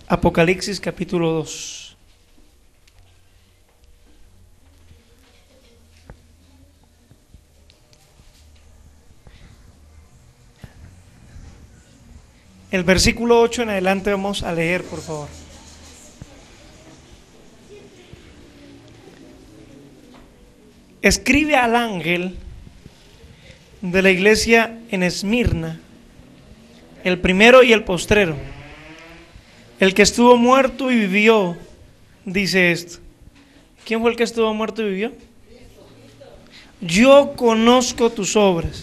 Apocalipsis capítulo 2. El versículo 8 en adelante vamos a leer, por favor. Escribe al ángel de la iglesia en Esmirna, el primero y el postrero, el que estuvo muerto y vivió, dice esto. ¿Quién fue el que estuvo muerto y vivió? Yo conozco tus obras,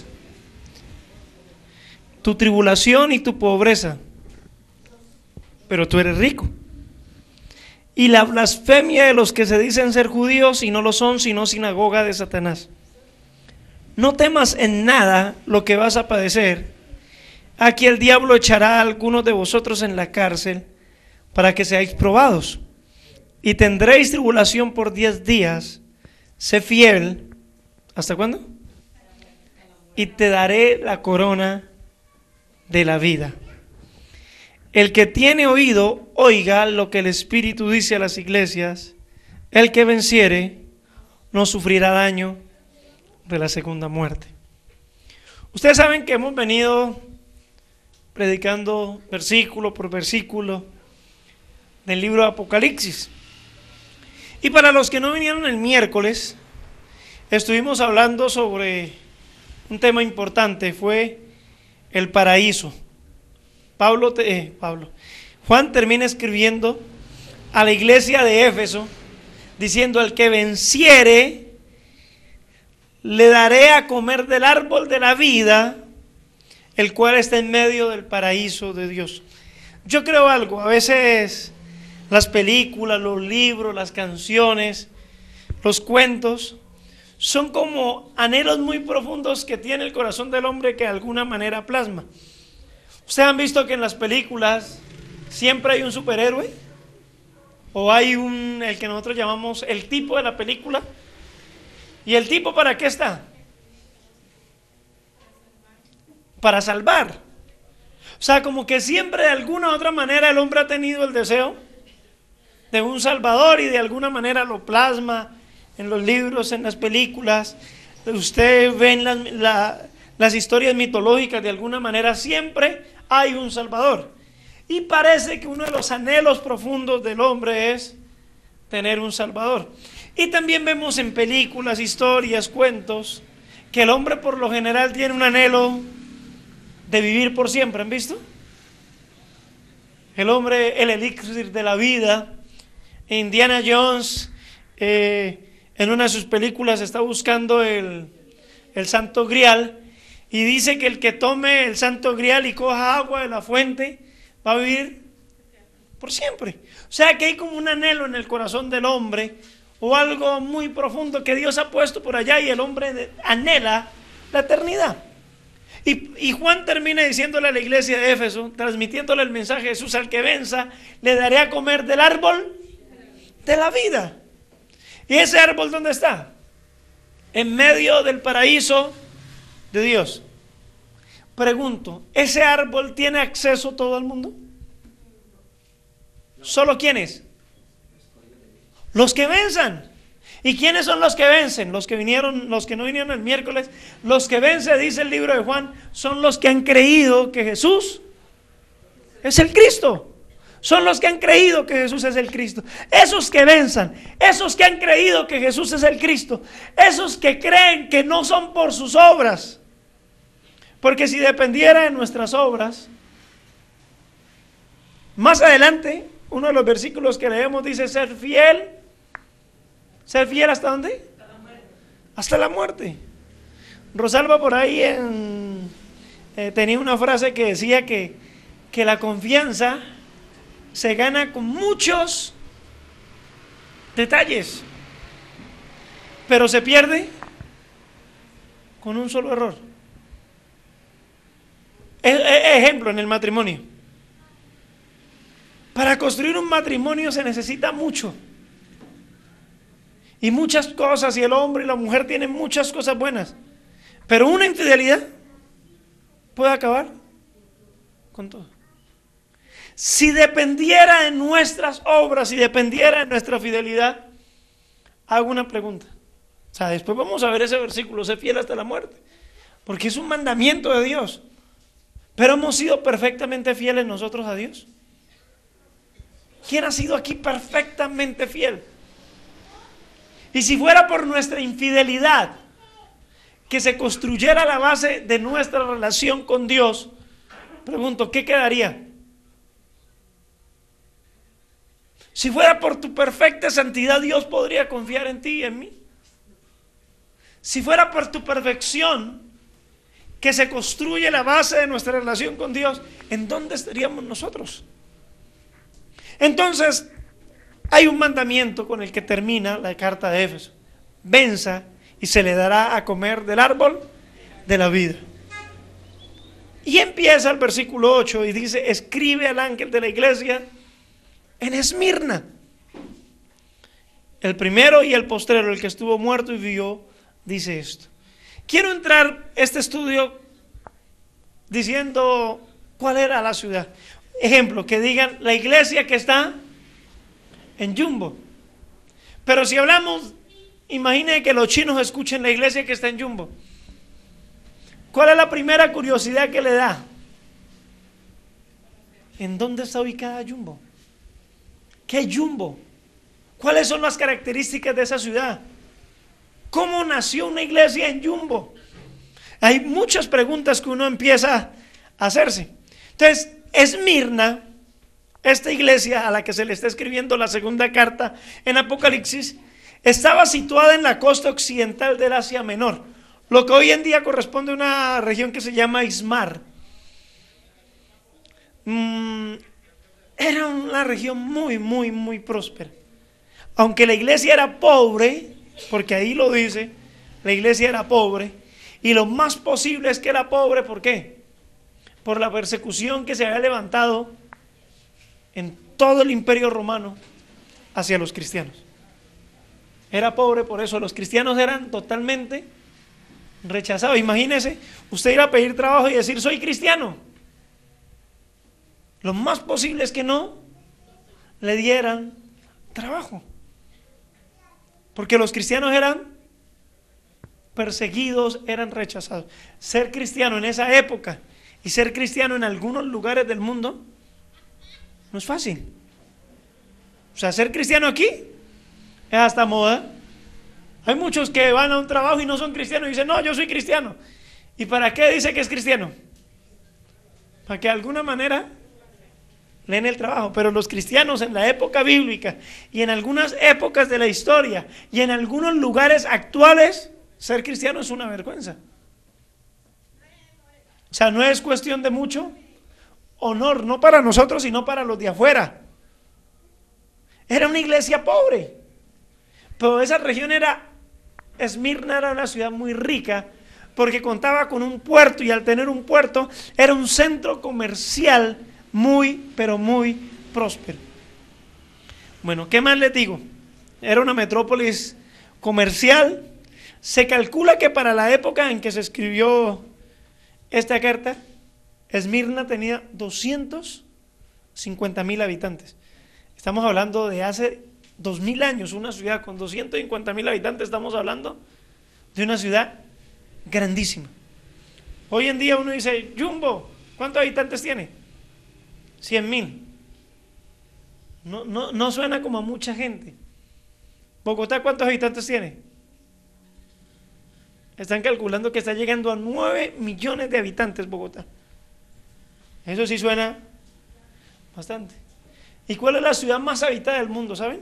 tu tribulación y tu pobreza, pero tú eres rico. Y la blasfemia de los que se dicen ser judíos y no lo son, sino sinagoga de Satanás. No temas en nada lo que vas a padecer. Aquí el diablo echará a algunos de vosotros en la cárcel para que seáis probados. Y tendréis tribulación por 10 días. Sé fiel. ¿Hasta cuándo? Y te daré la corona de la vida. El que tiene oído, oiga lo que el Espíritu dice a las iglesias. El que venciere no sufrirá daño de la segunda muerte. Ustedes saben que hemos venido predicando versículo por versículo del libro de Apocalipsis. Y para los que no vinieron el miércoles, estuvimos hablando sobre un tema importante, fue el paraíso. Juan termina escribiendo a la iglesia de Éfeso diciendo: al que venciere le daré a comer del árbol de la vida, el cual está en medio del paraíso de Dios. Yo creo algo, a veces las películas, los libros, las canciones, los cuentos son como anhelos muy profundos que tiene el corazón del hombre que de alguna manera plasma. ¿Ustedes han visto que en las películas siempre hay un superhéroe? ¿O hay el que nosotros llamamos el tipo de la película? ¿Y el tipo para qué está? Para salvar. O sea, como que siempre de alguna u otra manera el hombre ha tenido el deseo de un salvador y de alguna manera lo plasma en los libros, en las películas. Ustedes ven las historias mitológicas, de alguna manera siempre hay un salvador. Y parece que uno de los anhelos profundos del hombre es tener un salvador. Y también vemos en películas, historias, cuentos, que el hombre por lo general tiene un anhelo de vivir por siempre. ¿Han visto? El hombre, el elixir de la vida. Indiana Jones, en una de sus películas está buscando el Santo Grial, y dice que el que tome el Santo Grial y coja agua de la fuente va a vivir por siempre. O sea que hay como un anhelo en el corazón del hombre, o algo muy profundo que Dios ha puesto por allá, y el hombre anhela la eternidad. Y Juan termina diciéndole a la iglesia de Éfeso, transmitiéndole el mensaje de Jesús: al que venza le daré a comer del árbol de la vida. ¿Y ese árbol dónde está? En medio del paraíso de Dios. Pregunto, ¿ese árbol tiene acceso todo el mundo? ¿Solo quiénes? Los que venzan. ¿Y quiénes son los que vencen? Los que no vinieron el miércoles. Los que vencen, dice el libro de Juan, son los que han creído que Jesús es el Cristo. Son los que han creído que Jesús es el Cristo. Esos que venzan, esos que han creído que Jesús es el Cristo, esos que creen que no son por sus obras. Porque si dependiera de nuestras obras, más adelante, uno de los versículos que leemos dice: ser fiel. ¿Ser fiel hasta dónde? Hasta la muerte. Rosalba por ahí tenía una frase que decía que la confianza se gana con muchos detalles, pero se pierde con un solo error. Ejemplo, en el matrimonio. Para construir un matrimonio se necesita mucho. Y muchas cosas, y el hombre y la mujer tienen muchas cosas buenas. Pero una infidelidad puede acabar con todo. Si dependiera de nuestras obras, si dependiera de nuestra fidelidad, hago una pregunta. O sea, después vamos a ver ese versículo, sé fiel hasta la muerte, porque es un mandamiento de Dios. Pero hemos sido perfectamente fieles nosotros a Dios. ¿Quién ha sido aquí perfectamente fiel? Y si fuera por nuestra infidelidad que se construyera la base de nuestra relación con Dios, pregunto, ¿qué quedaría? Si fuera por tu perfecta santidad, Dios podría confiar en ti y en mí. Si fuera por tu perfección que se construye la base de nuestra relación con Dios, ¿en dónde estaríamos nosotros? Entonces, hay un mandamiento con el que termina la carta de Éfeso: venza y se le dará a comer del árbol de la vida. Y empieza el versículo 8 y dice: escribe al ángel de la iglesia en Esmirna, el primero y el postrero, el que estuvo muerto y vivió, dice esto. Quiero entrar este estudio diciendo cuál era la ciudad. Ejemplo, que digan la iglesia que está en Jumbo. Pero si hablamos, imagine que los chinos escuchen la iglesia que está en Jumbo. ¿Cuál es la primera curiosidad que le da? ¿En dónde está ubicada Jumbo? ¿Qué es Jumbo? ¿Cuáles son las características de esa ciudad? ¿Cómo nació una iglesia en Jumbo? Hay muchas preguntas que uno empieza a hacerse. Entonces, Esmirna, esta iglesia a la que se le está escribiendo la segunda carta en Apocalipsis, estaba situada en la costa occidental del Asia Menor, lo que hoy en día corresponde a una región que se llama Ismar. Era una región muy próspera. Aunque la iglesia era pobre, porque ahí lo dice, la iglesia era pobre, y lo más posible es que era pobre, ¿por qué? Por la persecución que se había levantado en todo el imperio romano hacia los cristianos. Era pobre por eso, los cristianos eran totalmente rechazados. Imagínese usted ir a pedir trabajo y decir soy cristiano. Lo más posible es que no le dieran trabajo, porque los cristianos eran perseguidos, eran rechazados. Ser cristiano en esa época y ser cristiano en algunos lugares del mundo no es fácil. O sea, ser cristiano aquí es hasta moda. Hay muchos que van a un trabajo y no son cristianos y dicen, no, yo soy cristiano. ¿Y para qué dice que es cristiano? Para que de alguna manera leen el trabajo. Pero los cristianos en la época bíblica y en algunas épocas de la historia y en algunos lugares actuales, ser cristiano es una vergüenza. O sea, no es cuestión de mucho honor, no para nosotros, sino para los de afuera. Era una iglesia pobre, pero esa región Esmirna era una ciudad muy rica, porque contaba con un puerto, y al tener un puerto, era un centro comercial pero muy próspero. Bueno, ¿qué más les digo? Era una metrópolis comercial. Se calcula que para la época en que se escribió esta carta, Esmirna tenía 250,000 habitantes. Estamos hablando de hace 2000 años, una ciudad con 250,000 habitantes. Estamos hablando de una ciudad grandísima. Hoy en día uno dice, Jumbo, ¿cuántos habitantes tiene? 100,000. No suena como a mucha gente. Bogotá, ¿cuántos habitantes tiene? Están calculando que está llegando a 9 millones de habitantes Bogotá. Eso sí suena bastante. ¿Y cuál es la ciudad más habitada del mundo, saben?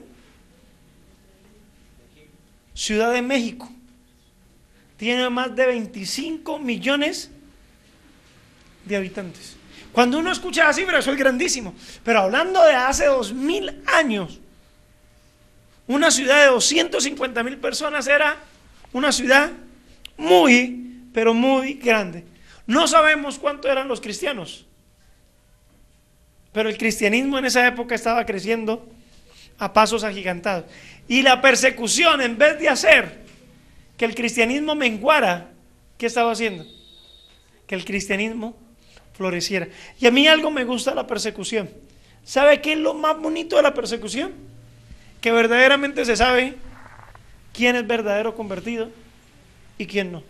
Ciudad de México. Tiene más de 25 millones de habitantes. Cuando uno escucha así, pero eso es grandísimo. Pero hablando de hace 2000 años, una ciudad de 250,000 personas era una ciudad pero muy grande. No sabemos cuánto eran los cristianos, pero el cristianismo en esa época estaba creciendo a pasos agigantados. Y la persecución, en vez de hacer que el cristianismo menguara, ¿qué estaba haciendo? Que el cristianismo floreciera. Y a mí algo me gusta la persecución. ¿Sabe qué es lo más bonito de la persecución? Que verdaderamente se sabe quién es verdadero convertido y quién no.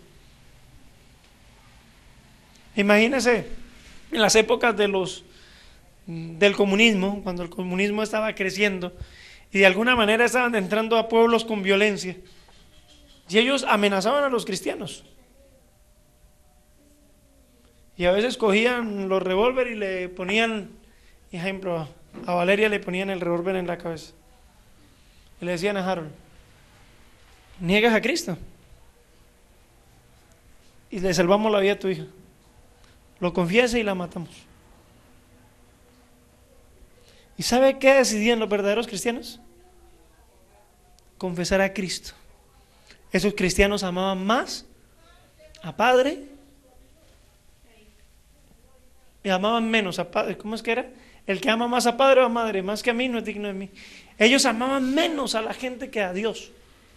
Imagínese en las épocas del comunismo, cuando el comunismo estaba creciendo y de alguna manera estaban entrando a pueblos con violencia, y ellos amenazaban a los cristianos. Y a veces cogían los revólveres y le ponían, ejemplo, a Valeria le ponían el revólver en la cabeza. Y le decían a Harold: niegas a Cristo y le salvamos la vida a tu hija. Lo confiesa y la matamos. ¿Y sabe qué decidían los verdaderos cristianos? Confesar a Cristo. Esos cristianos amaban más a padre y amaban menos a padre. ¿Cómo es que era? El que ama más a padre o a madre, más que a mí, no es digno de mí. Ellos amaban menos a la gente que a Dios.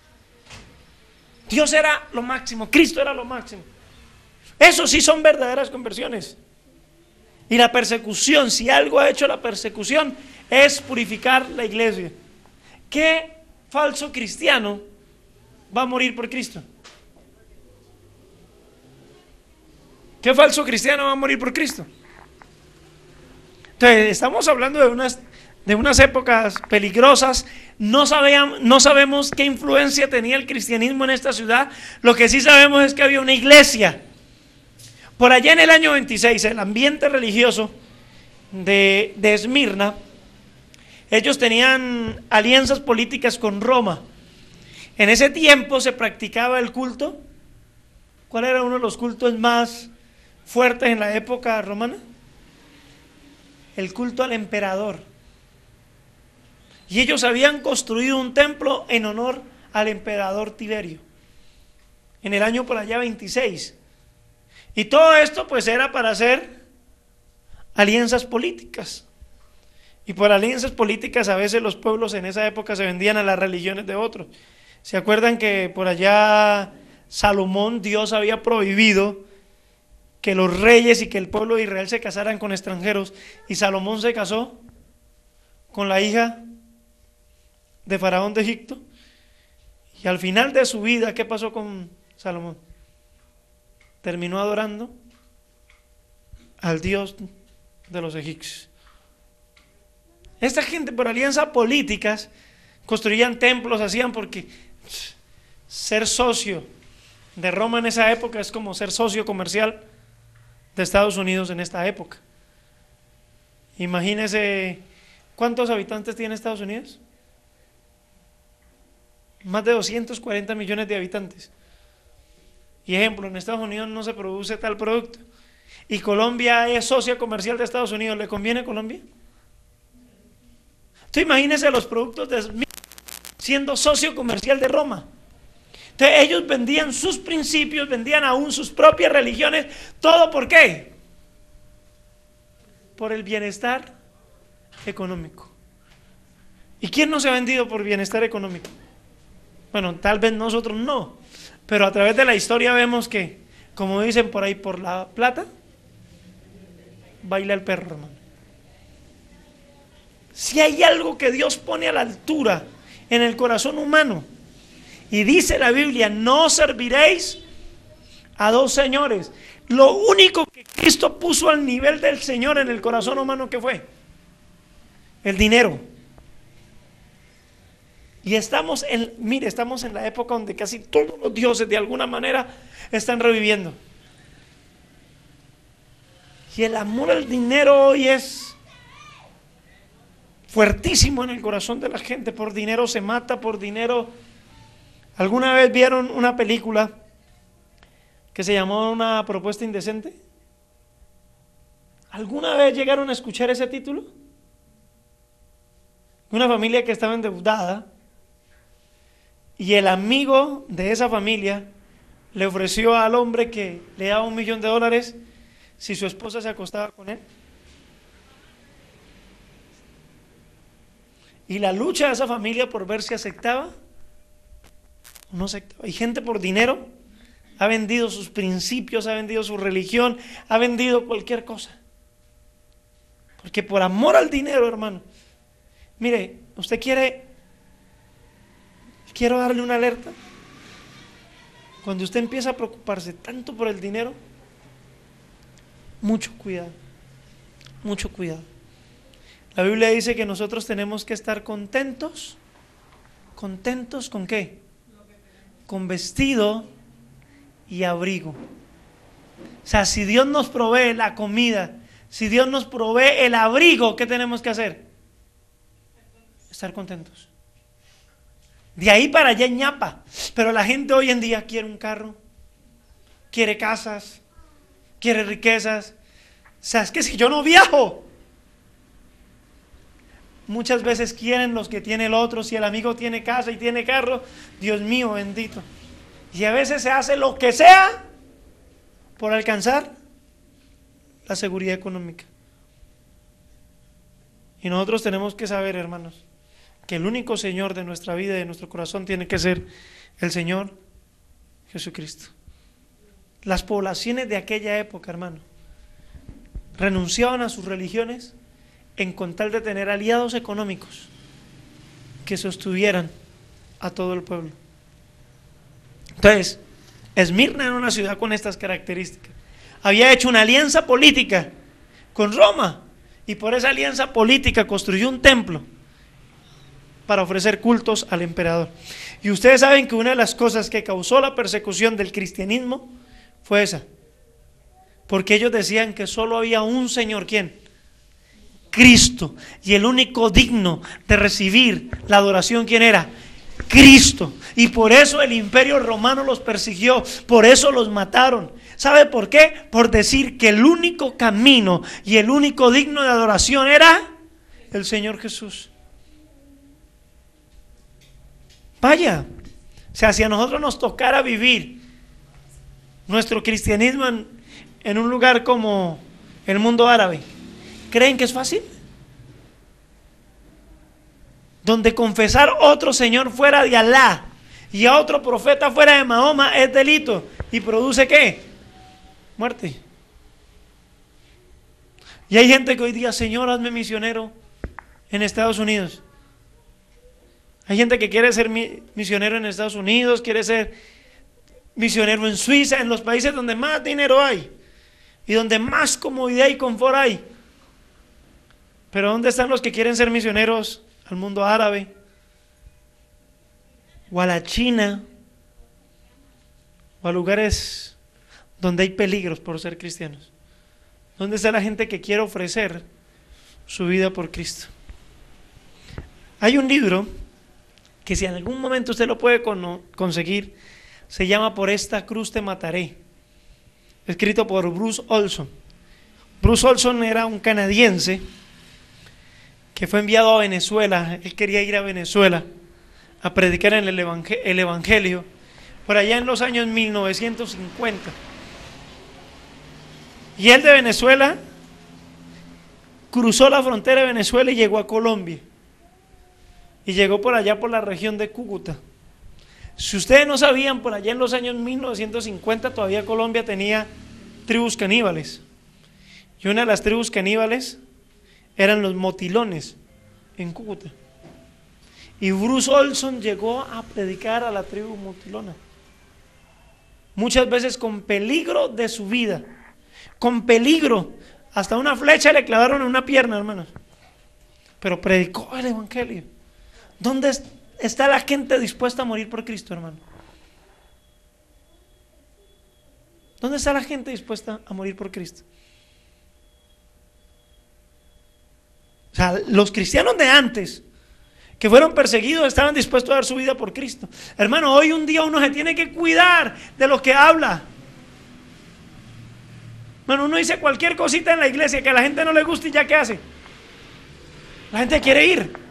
Dios era lo máximo, Cristo era lo máximo. Eso sí son verdaderas conversiones. Y la persecución, si algo ha hecho la persecución, es purificar la iglesia. ¿Qué falso cristiano va a morir por Cristo? ¿Qué falso cristiano va a morir por Cristo? Entonces, estamos hablando de unas épocas peligrosas. No sabemos qué influencia tenía el cristianismo en esta ciudad. Lo que sí sabemos es que había una iglesia. Por allá en el año 26, el ambiente religioso de Esmirna, ellos tenían alianzas políticas con Roma. En ese tiempo se practicaba el culto. ¿Cuál era uno de los cultos más fuertes en la época romana? El culto al emperador. Y ellos habían construido un templo en honor al emperador Tiberio, en el año por allá 26. Y todo esto pues era para hacer alianzas políticas. Y por alianzas políticas a veces los pueblos en esa época se vendían a las religiones de otros. ¿Se acuerdan que por allá Salomón, Dios había prohibido que los reyes y que el pueblo de Israel se casaran con extranjeros? Y Salomón se casó con la hija de Faraón de Egipto. Y al final de su vida, ¿qué pasó con Salomón? Terminó adorando al Dios de los egipcios. Esta gente por alianzas políticas construían templos, hacían, porque ser socio de Roma en esa época es como ser socio comercial de Estados Unidos en esta época. Imagínese, ¿cuántos habitantes tiene Estados Unidos? Más de 240 millones de habitantes. Y ejemplo, en Estados Unidos no se produce tal producto y Colombia es socia comercial de Estados Unidos, ¿le conviene a Colombia? Entonces imagínense los productos de siendo socio comercial de Roma. Entonces ellos vendían sus principios, vendían aún sus propias religiones. ¿Todo por qué? Por el bienestar económico. ¿Y quién no se ha vendido por bienestar económico? Bueno, tal vez nosotros no, pero a través de la historia vemos que, como dicen por ahí, por la plata baila el perro, hermano. Si hay algo que Dios pone a la altura en el corazón humano, y dice la Biblia, no serviréis a dos señores. Lo único que Cristo puso al nivel del Señor en el corazón humano, ¿qué fue? El dinero. Y estamos en la época donde casi todos los dioses de alguna manera están reviviendo. Y el amor al dinero hoy es fuertísimo en el corazón de la gente. Por dinero se mata, por dinero. ¿Alguna vez vieron una película que se llamó Una propuesta indecente? ¿Alguna vez llegaron a escuchar ese título? Una familia que estaba endeudada y el amigo de esa familia le ofreció al hombre que le daba $1 millón si su esposa se acostaba con él. Y la lucha de esa familia por ver si aceptaba o no aceptaba. Y gente por dinero ha vendido sus principios, ha vendido su religión, ha vendido cualquier cosa. Porque por amor al dinero, hermano. Mire, usted quiero darle una alerta. Cuando usted empieza a preocuparse tanto por el dinero, mucho cuidado, mucho cuidado. La Biblia dice que nosotros tenemos que estar contentos. ¿Contentos con qué? Con vestido y abrigo. O sea, si Dios nos provee la comida, si Dios nos provee el abrigo, ¿qué tenemos que hacer? Estar contentos. De ahí para allá en ñapa. Pero la gente hoy en día quiere un carro, quiere casas, quiere riquezas. O sea, es que si yo no viajo, muchas veces quieren los que tiene el otro. Si el amigo tiene casa y tiene carro, Dios mío bendito. Y a veces se hace lo que sea por alcanzar la seguridad económica. Y nosotros tenemos que saber, hermanos, que el único Señor de nuestra vida y de nuestro corazón tiene que ser el Señor Jesucristo. Las poblaciones de aquella época, hermano, renunciaban a sus religiones en con tal de tener aliados económicos que sostuvieran a todo el pueblo. Entonces, Esmirna era una ciudad con estas características. Había hecho una alianza política con Roma y por esa alianza política construyó un templo para ofrecer cultos al emperador. Y ustedes saben que una de las cosas que causó la persecución del cristianismo fue esa, porque ellos decían que solo había un Señor. ¿Quién? Cristo. Y el único digno de recibir la adoración, ¿quién era? Cristo. Y por eso el imperio romano los persiguió, por eso los mataron. ¿Sabe por qué? Por decir que el único camino y el único digno de adoración era el Señor Jesús. Vaya, o sea, si a nosotros nos tocara vivir nuestro cristianismo en un lugar como el mundo árabe, ¿creen que es fácil? Donde confesar otro Señor fuera de Alá y a otro profeta fuera de Mahoma es delito y produce ¿qué? Muerte. Y hay gente que hoy día, Señor, hazme misionero en Estados Unidos. Hay gente que quiere ser misionero en Estados Unidos, quiere ser misionero en Suiza, en los países donde más dinero hay y donde más comodidad y confort hay. Pero ¿dónde están los que quieren ser misioneros al mundo árabe o a la China o a lugares donde hay peligros por ser cristianos? ¿Dónde está la gente que quiere ofrecer su vida por Cristo? Hay un libro que si en algún momento usted lo puede conseguir, se llama Por esta cruz te mataré, escrito por Bruce Olson. Bruce Olson era un canadiense que fue enviado a Venezuela. Él quería ir a Venezuela a predicar en el evangelio por allá en los años 1950. Y él de Venezuela cruzó la frontera de Venezuela y llegó a Colombia. Y llegó por allá por la región de Cúcuta. Si ustedes no sabían, por allá en los años 1950 todavía Colombia tenía tribus caníbales. Y una de las tribus caníbales eran los motilones en Cúcuta. Y Bruce Olson llegó a predicar a la tribu motilona. Muchas veces con peligro de su vida. Con peligro. Hasta una flecha le clavaron en una pierna, hermanos. Pero predicó el evangelio. ¿Dónde está la gente dispuesta a morir por Cristo, hermano? ¿Dónde está la gente dispuesta a morir por Cristo? O sea, los cristianos de antes que fueron perseguidos estaban dispuestos a dar su vida por Cristo. Hermano, hoy un día uno se tiene que cuidar de lo que habla. Bueno, uno dice cualquier cosita en la iglesia que a la gente no le guste y ya, ¿qué hace? La gente quiere ir.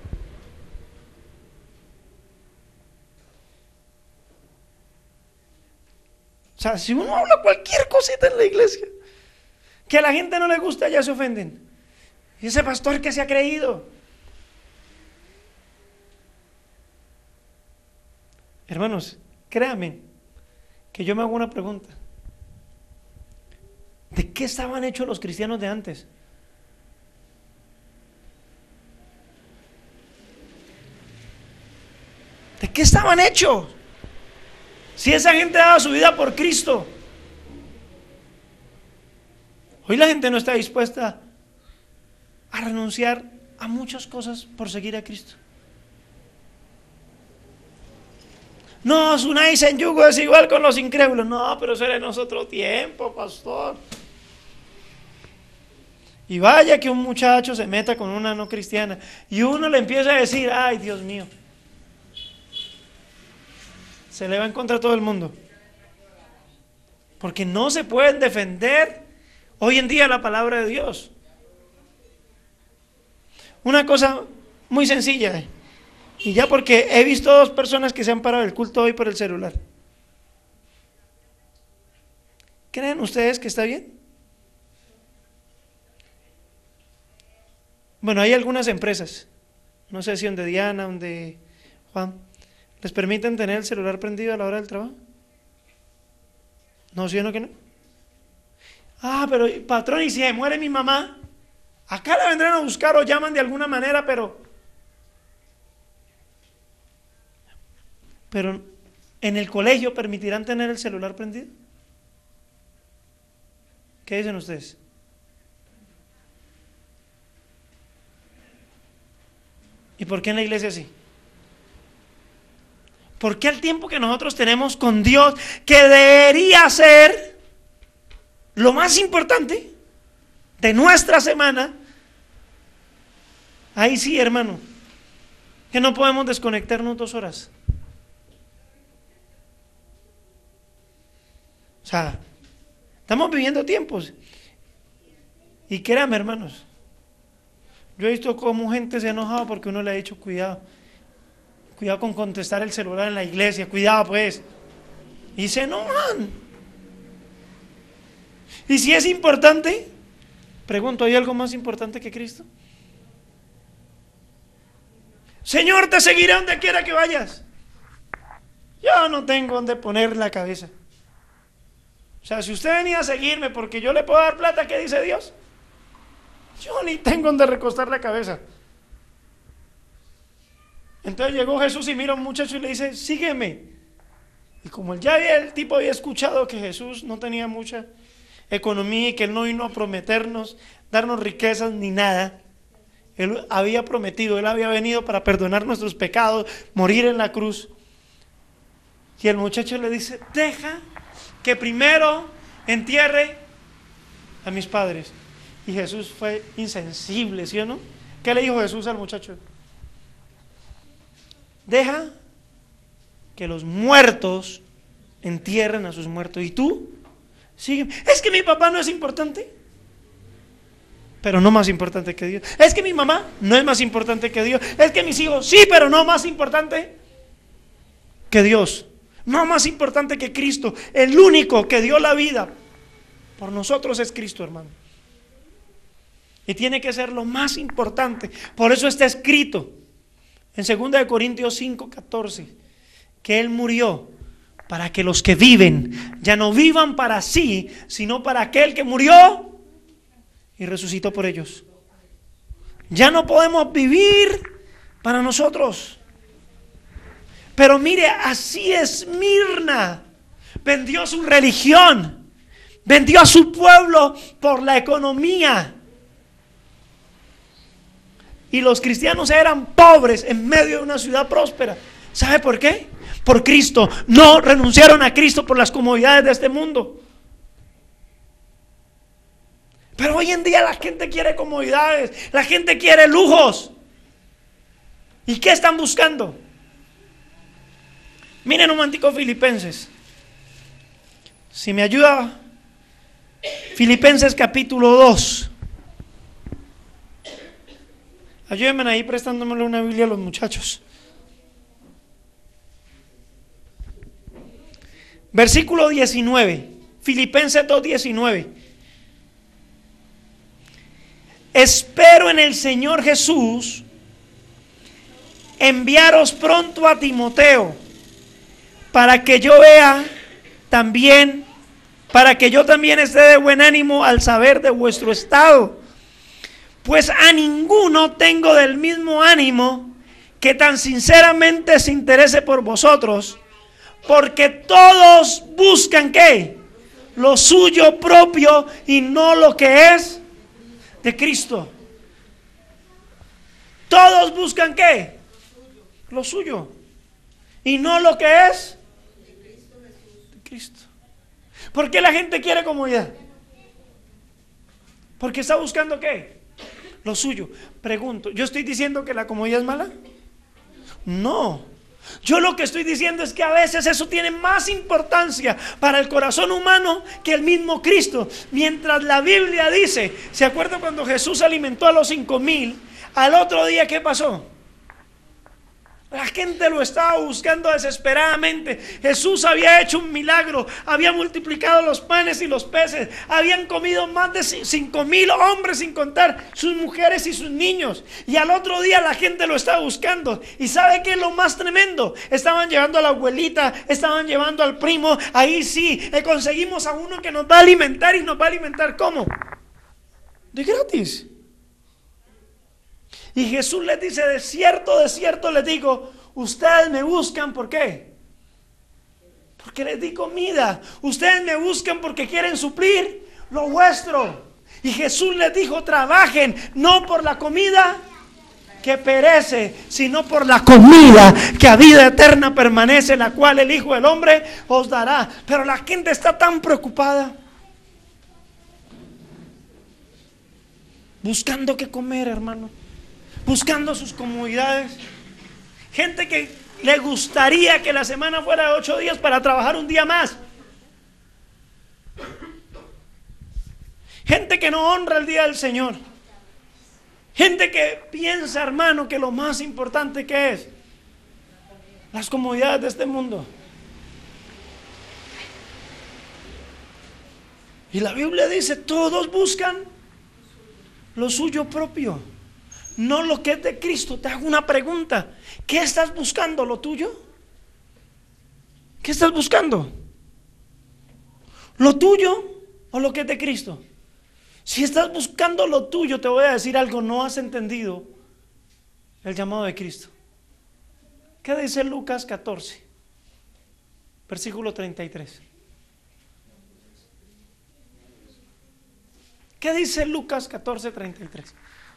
O sea, si uno habla cualquier cosita en la iglesia que a la gente no le gusta, ya se ofenden. Y ese pastor que se ha creído. Hermanos, créanme que yo me hago una pregunta. ¿De qué estaban hechos los cristianos de antes? qué estaban hechos? Si esa gente daba su vida por Cristo. Hoy la gente no está dispuesta a renunciar a muchas cosas por seguir a Cristo. No, unáis en yugo es igual con los incrédulos. No, pero eso era en otro tiempo, pastor. Y vaya que un muchacho se meta con una no cristiana y uno le empieza a decir, ay, Dios mío, se le va en contra a todo el mundo, porque no se pueden defender hoy en día la palabra de Dios. Una cosa muy sencilla, y ya porque he visto 2 personas que se han parado del culto hoy por el celular. ¿Creen ustedes que está bien? Bueno, hay algunas empresas, no sé si donde Diana, donde Juan, ¿les permiten tener el celular prendido a la hora del trabajo? No, ¿sí o no que no? Ah, pero patrón, ¿y si se muere mi mamá? Acá la vendrán a buscar o llaman de alguna manera, pero en el colegio ¿permitirán tener el celular prendido? ¿Qué dicen ustedes? ¿Y por qué en la iglesia sí? ¿Por qué el tiempo que nosotros tenemos con Dios, que debería ser lo más importante de nuestra semana, ahí sí, hermano, que no podemos desconectarnos 2 horas? O sea, estamos viviendo tiempos. Y créanme, hermanos, yo he visto cómo gente se ha enojado porque uno le ha dicho cuidado con contestar el celular en la iglesia, cuidado pues, y se enojan. Y si es importante, pregunto, ¿hay algo más importante que Cristo? Señor, te seguiré donde quiera que vayas. Yo no tengo donde poner la cabeza. O sea, si usted venía a seguirme porque yo le puedo dar plata, ¿qué dice Dios? Yo ni tengo donde recostar la cabeza. Entonces llegó Jesús y mira a un muchacho y le dice, sígueme. Y como el tipo había escuchado que Jesús no tenía mucha economía y que él no vino a prometernos, darnos riquezas ni nada. Él había prometido, él había venido para perdonar nuestros pecados, morir en la cruz. Y el muchacho le dice, deja que primero entierre a mis padres. Y Jesús fue insensible, ¿sí o no? ¿Qué le dijo Jesús al muchacho? Deja que los muertos entierren a sus muertos. ¿Y tú? Sigue. Es que mi papá no es importante, pero no más importante que Dios. Es que mi mamá no es más importante que Dios. Es que mis hijos sí, pero no más importante que Dios. No más importante que Cristo. El único que dio la vida por nosotros es Cristo, hermano. Y tiene que ser lo más importante. Por eso está escrito en 2 Corintios 5:14 que Él murió para que los que viven ya no vivan para sí, sino para aquel que murió y resucitó por ellos. Ya no podemos vivir para nosotros. Pero mire, así es Mirna. Vendió su religión, vendió a su pueblo por la economía. Y los cristianos eran pobres en medio de una ciudad próspera. ¿Sabe por qué? Por Cristo. No renunciaron a Cristo por las comodidades de este mundo. Pero hoy en día la gente quiere comodidades, la gente quiere lujos. ¿Y qué están buscando? Miren un momentico Filipenses. Si me ayuda, Filipenses capítulo 2. Ayúdenme ahí prestándome una Biblia a los muchachos. Versículo 19. Filipenses 2:19. Espero en el Señor Jesús enviaros pronto a Timoteo, para que yo también esté de buen ánimo al saber de vuestro estado. Pues a ninguno tengo del mismo ánimo que tan sinceramente se interese por vosotros, porque todos buscan ¿qué? Lo suyo propio y no lo que es de Cristo. Todos buscan ¿qué? Lo suyo y no lo que es de Cristo. ¿Por qué la gente quiere comodidad? Porque está buscando ¿qué? Lo suyo. Pregunto, ¿yo estoy diciendo que la comodidad es mala? No. Yo lo que estoy diciendo es que a veces eso tiene más importancia para el corazón humano que el mismo Cristo. Mientras la Biblia dice, ¿se acuerdan cuando Jesús alimentó a los 5,000? Al otro día, ¿qué pasó? La gente lo estaba buscando desesperadamente. Jesús había hecho un milagro, había multiplicado los panes y los peces, habían comido más de 5,000 hombres, sin contar sus mujeres y sus niños. Y al otro día la gente lo estaba buscando. ¿Y sabe qué es lo más tremendo? Estaban llevando a la abuelita, estaban llevando al primo. Ahí sí, conseguimos a uno que nos va a alimentar. ¿Y nos va a alimentar cómo? De gratis. Y Jesús les dice, de cierto les digo, ustedes me buscan, ¿por qué? Porque les di comida. Ustedes me buscan porque quieren suplir lo vuestro. Y Jesús les dijo, trabajen, no por la comida que perece, sino por la comida que a vida eterna permanece, la cual el Hijo del Hombre os dará. Pero la gente está tan preocupada, buscando qué comer, hermano, buscando sus comodidades. Gente que le gustaría que la semana fuera de 8 días para trabajar un día más. Gente que no honra el día del Señor. Gente que piensa, hermano, que lo más importante que es las comodidades de este mundo. Y la Biblia dice, todos buscan lo suyo propio, no lo que es de Cristo. Te hago una pregunta: ¿qué estás buscando? ¿Lo tuyo? ¿Qué estás buscando? ¿Lo tuyo o lo que es de Cristo? Si estás buscando lo tuyo, te voy a decir algo: no has entendido el llamado de Cristo. ¿Qué dice Lucas 14, versículo 33? ¿Qué dice Lucas 14, 33?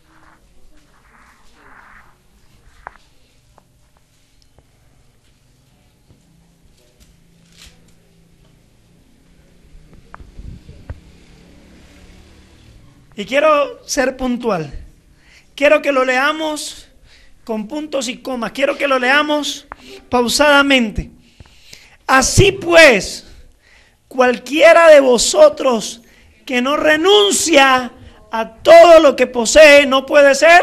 Y quiero ser puntual. Quiero que lo leamos con puntos y comas. Quiero que lo leamos pausadamente. Así pues, cualquiera de vosotros que no renuncia a todo lo que posee no puede ser.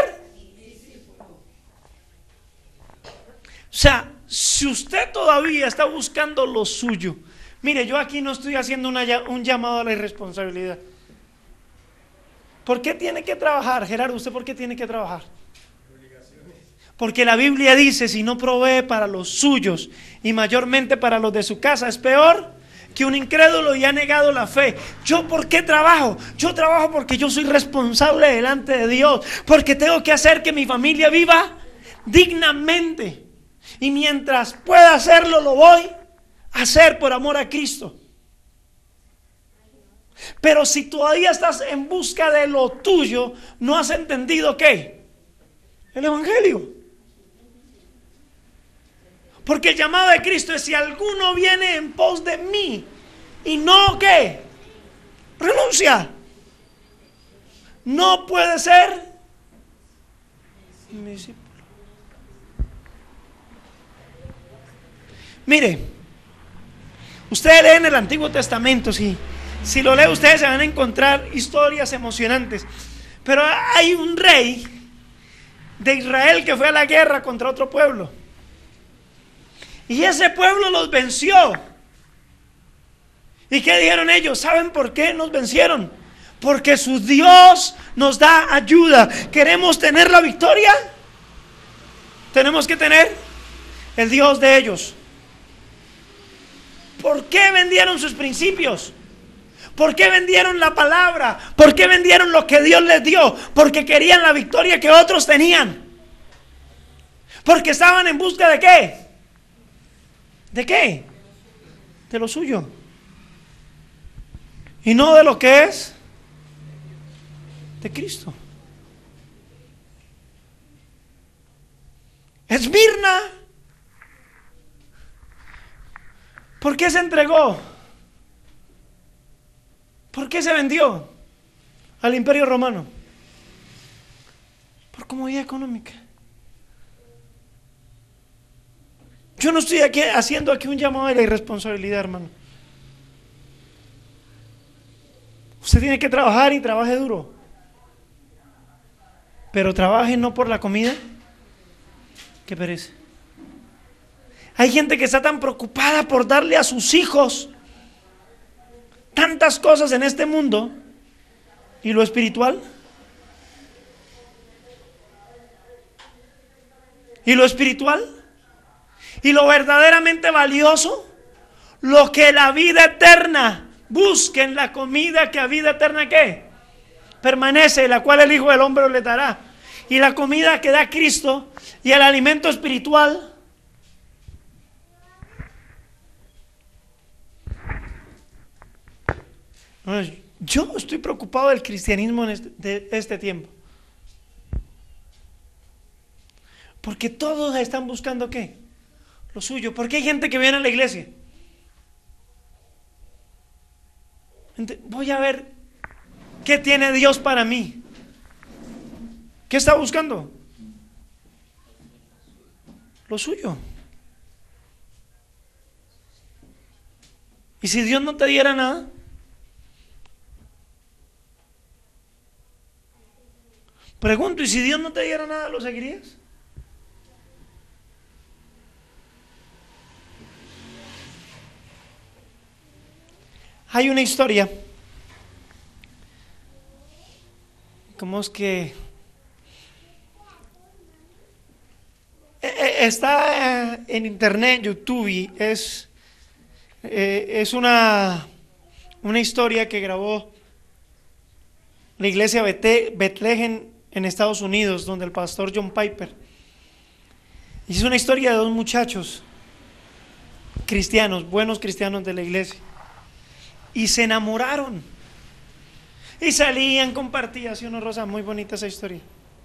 O sea, si usted todavía está buscando lo suyo, mire, yo aquí no estoy haciendo un llamado a la irresponsabilidad. ¿Por qué tiene que trabajar, Gerardo? ¿Usted por qué tiene que trabajar? Porque la Biblia dice, si no provee para los suyos y mayormente para los de su casa, es peor que un incrédulo y ha negado la fe. ¿Yo por qué trabajo? Yo trabajo porque yo soy responsable delante de Dios, porque tengo que hacer que mi familia viva dignamente, y mientras pueda hacerlo, lo voy a hacer por amor a Cristo. Pero si todavía estás en busca de lo tuyo, no has entendido ¿qué? El Evangelio. Porque el llamado de Cristo es: si alguno viene en pos de mí y no ¿qué? Renuncia, no puede ser mi discípulo. Mire, ustedes leen el Antiguo Testamento, sí. Si lo leen, ustedes se van a encontrar historias emocionantes. Pero hay un rey de Israel que fue a la guerra contra otro pueblo, y ese pueblo los venció. ¿Y qué dijeron ellos? ¿Saben por qué nos vencieron? Porque su Dios nos da ayuda. ¿Queremos tener la victoria? Tenemos que tener el Dios de ellos. ¿Por qué vendieron sus principios? ¿Por qué vendieron la palabra? ¿Por qué vendieron lo que Dios les dio? Porque querían la victoria que otros tenían. Porque estaban en busca de ¿qué? ¿De qué? De lo suyo. Y no de lo que es de Cristo. Esmirna, ¿por qué se entregó? ¿Por qué se vendió al Imperio Romano? Por comodidad económica. Yo no estoy aquí haciendo aquí un llamado a la irresponsabilidad, hermano. Usted tiene que trabajar y trabaje duro. Pero trabaje no por la comida que perece. Hay gente que está tan preocupada por darle a sus hijos tantas cosas en este mundo, y lo espiritual, y lo verdaderamente valioso, lo que la vida eterna. Busquen la comida que a vida eterna ¿qué? Permanece, la cual el Hijo del Hombre le dará. Y la comida que da Cristo y el alimento espiritual yo estoy preocupado del cristianismo de este tiempo, porque todos están buscando ¿qué? Lo suyo. Porque hay gente que viene a la iglesia, voy a ver qué tiene Dios para mí. ¿Qué está buscando? Lo suyo. Y si Dios no te diera nada, pregunto, ¿y si Dios no te diera nada, lo seguirías? Hay una historia, ¿cómo es que? Está en internet, YouTube, y es una historia que grabó la iglesia Bethlehem en Estados Unidos, donde el pastor John Piper. Y es una historia de dos muchachos cristianos, buenos cristianos de la iglesia, y se enamoraron y salían, compartían, así una rosa, muy bonita esa historia.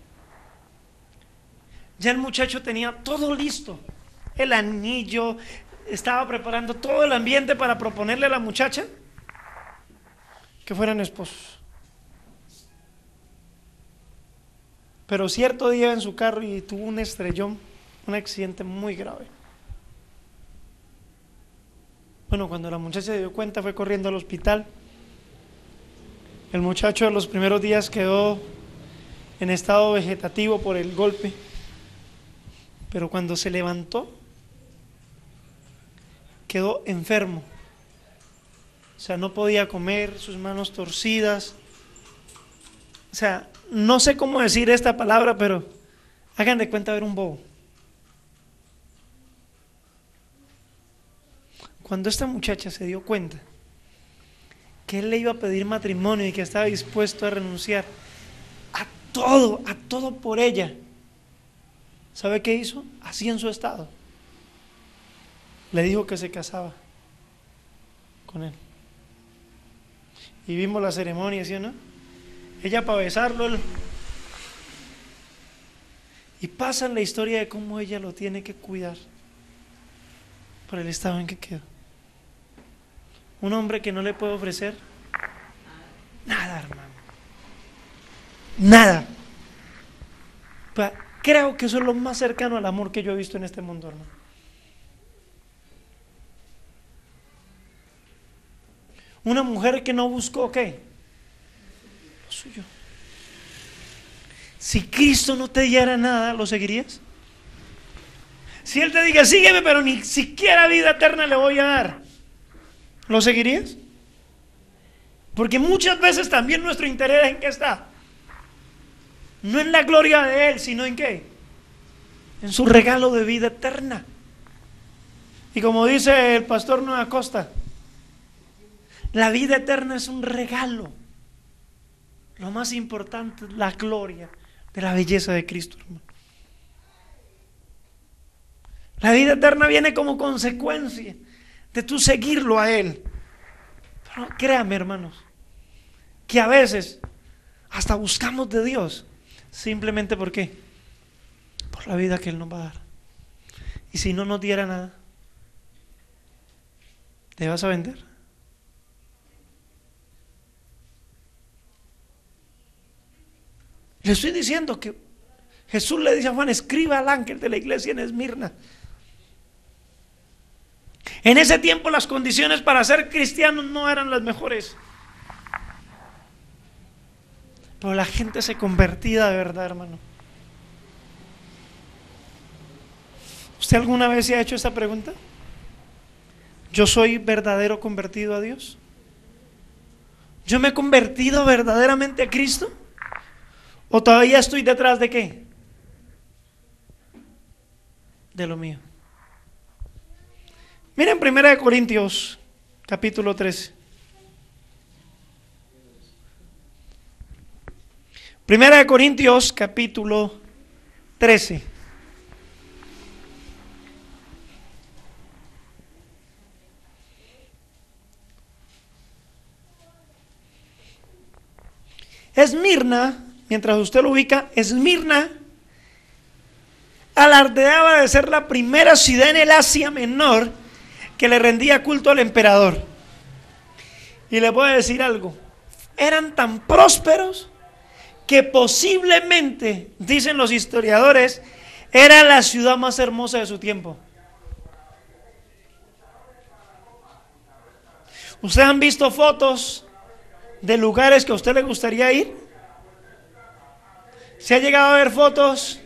Ya el muchacho tenía todo listo, el anillo, estaba preparando todo el ambiente para proponerle a la muchacha que fueran esposos. Pero cierto día en su carro y tuvo un estrellón, un accidente muy grave. Bueno, cuando la muchacha se dio cuenta, fue corriendo al hospital. El muchacho de los primeros días quedó en estado vegetativo por el golpe, pero cuando se levantó quedó enfermo. O sea, no podía comer, sus manos torcidas. O sea, no sé cómo decir esta palabra, pero hagan de cuenta ver un bobo. Cuando esta muchacha se dio cuenta que él le iba a pedir matrimonio y que estaba dispuesto a renunciar a todo por ella, ¿sabe qué hizo? Así en su estado, le dijo que se casaba con él. Y vimos la ceremonia, ¿sí o no? Ella para besarlo, él. Y pasa la historia de cómo ella lo tiene que cuidar por el estado en que quedó. Un hombre que no le puede ofrecer nada, hermano. Nada. Creo que eso es lo más cercano al amor que yo he visto en este mundo, hermano. Una mujer que no buscó ¿qué? Lo suyo. Si Cristo no te diera nada, ¿lo seguirías? Si Él te diga, sígueme, pero ni siquiera vida eterna le voy a dar, ¿lo seguirías? Porque muchas veces también nuestro interés ¿en qué está? No en la gloria de Él, sino ¿en qué? En su regalo de vida eterna. Y como dice el pastor Noé Acosta, la vida eterna es un regalo. Lo más importante es la gloria de la belleza de Cristo, hermano. La vida eterna viene como consecuencia de tú seguirlo a Él. Pero créame, hermanos, que a veces hasta buscamos de Dios simplemente ¿por qué? Por la vida que Él nos va a dar. Y si no nos diera nada, ¿te vas a vender? Le estoy diciendo que Jesús le dice a Juan: escriba al ángel de la iglesia en Esmirna. En ese tiempo las condiciones para ser cristianos no eran las mejores, pero la gente se convertía de verdad, hermano. ¿Usted alguna vez se ha hecho esta pregunta? ¿Yo soy verdadero convertido a Dios? ¿Yo me he convertido verdaderamente a Cristo? ¿O todavía estoy detrás de qué? De lo mío. Miren 1 Corintios capítulo 13. 1 Corintios capítulo 13. Esmirna, mientras usted lo ubica, Esmirna alardeaba de ser la primera ciudad en el Asia Menor que le rendía culto al emperador. Y les voy a decir algo: eran tan prósperos que posiblemente, dicen los historiadores, era la ciudad más hermosa de su tiempo. ¿Ustedes han visto fotos de lugares que a usted le gustaría ir? ¿Se ha llegado a ver fotos?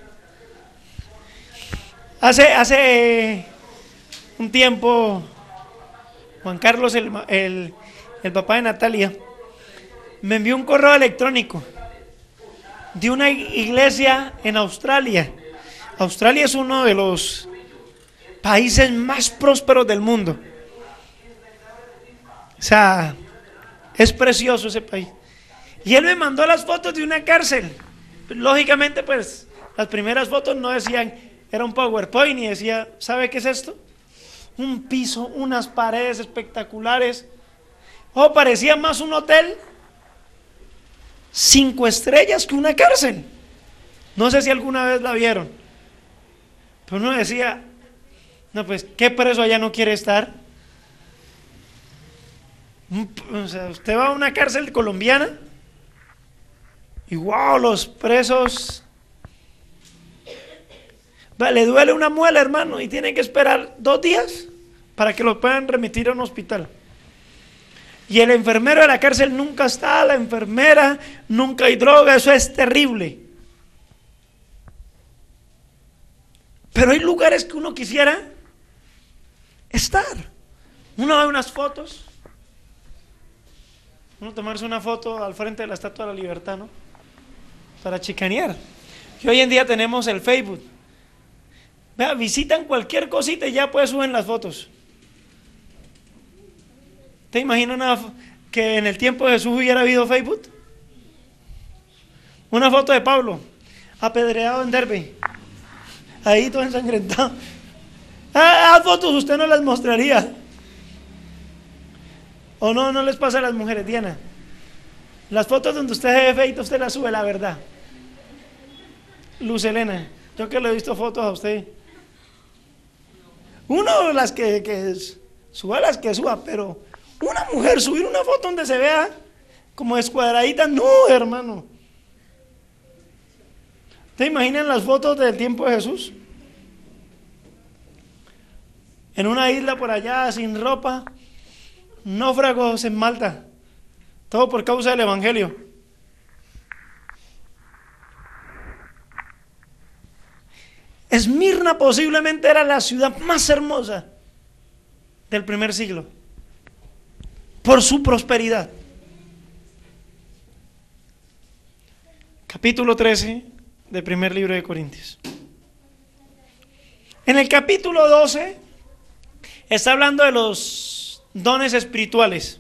Hace un tiempo, Juan Carlos, el papá de Natalia, me envió un correo electrónico de una iglesia en Australia. Australia es uno de los países más prósperos del mundo. O sea, es precioso ese país. Y él me mandó las fotos de una cárcel. Lógicamente, pues, las primeras fotos no decían, era un PowerPoint, y decía, ¿sabe qué es esto? Un piso, unas paredes espectaculares. Oh, parecía más un hotel 5 estrellas que una cárcel. No sé si alguna vez la vieron. Pero uno decía, no, pues, ¿qué preso allá no quiere estar? O sea, usted va a una cárcel colombiana y wow, los presos, le duele una muela, hermano, y tienen que esperar 2 días para que lo puedan remitir a un hospital. Y el enfermero de la cárcel nunca está, la enfermera, nunca hay droga. Eso es terrible. Pero hay lugares que uno quisiera estar. Uno ve unas fotos, uno tomarse una foto al frente de la Estatua de la Libertad, ¿no? Para chicanear. Y hoy en día tenemos el Facebook. Vea, visitan cualquier cosita y ya pues suben las fotos. ¿Te imaginas que en el tiempo de Jesús hubiera habido Facebook? Una foto de Pablo apedreado en Derbe, ahí todo ensangrentado. Fotos usted no las mostraría. ¿O no les pasa a las mujeres, Diana? Las fotos donde usted se ve feita, usted las sube, la verdad. Luz Elena, yo que le he visto fotos a usted. Uno, las que suba las que suba, pero una mujer subir una foto donde se vea como descuadradita, no, hermano. ¿Te imaginan las fotos del tiempo de Jesús? En una isla por allá, sin ropa, náufragos en Malta, todo por causa del evangelio. Esmirna posiblemente era la ciudad más hermosa del primer siglo por su prosperidad. Capítulo 13 del primer libro de Corintios. En el capítulo 12 está hablando de los dones espirituales.